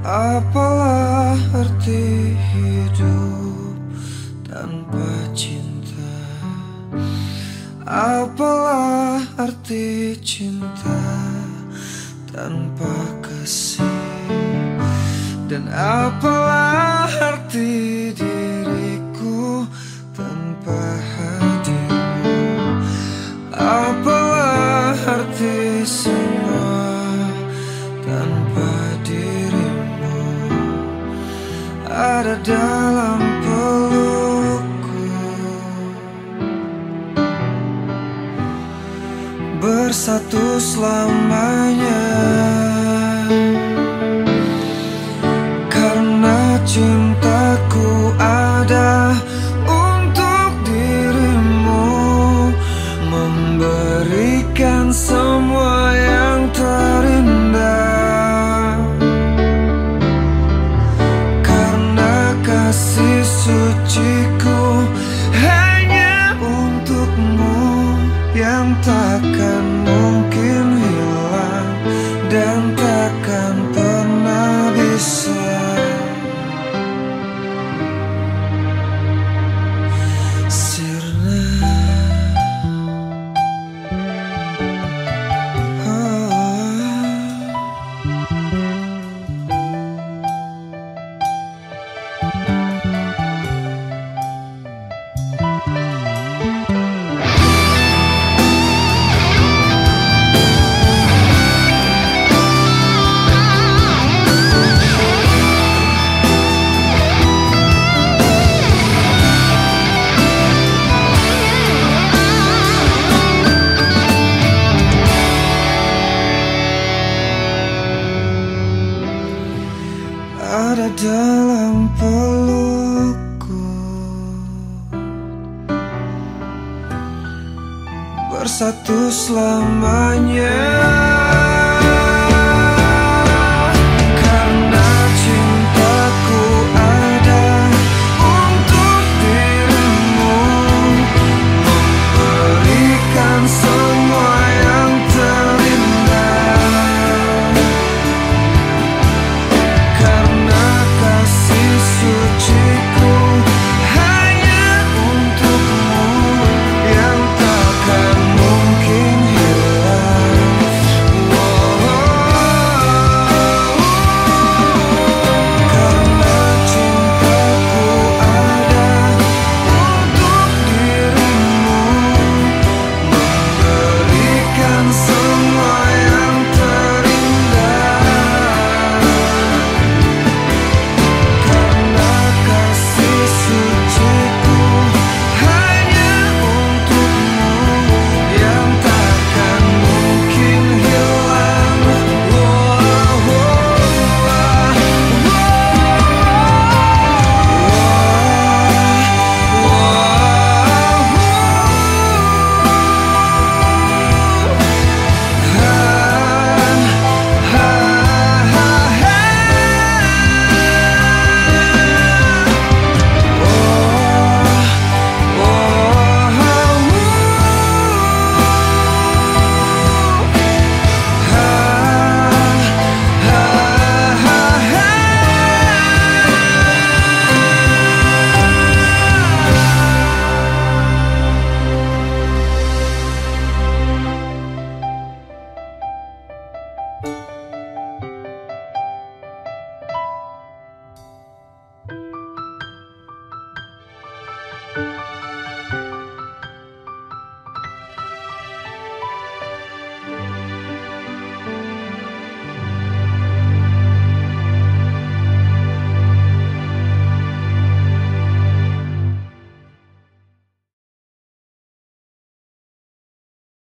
Apalah arti hidup tanpa cinta? Apalah arti cinta tanpa kasih? Dan apalah arti diriku tanpa hadirmu? Apalah arti semua tanpa dirimu? Ada dalam pelukku, bersatu selamanya. Karena cintaku ada untuk dirimu, memberikan semua yang terindah. Karena kasih suciku hanya untukmu, yang takkan mungkin hilang dan takkan pernah bisa sirna. Ada dalam pelukku, bersatu selamanya.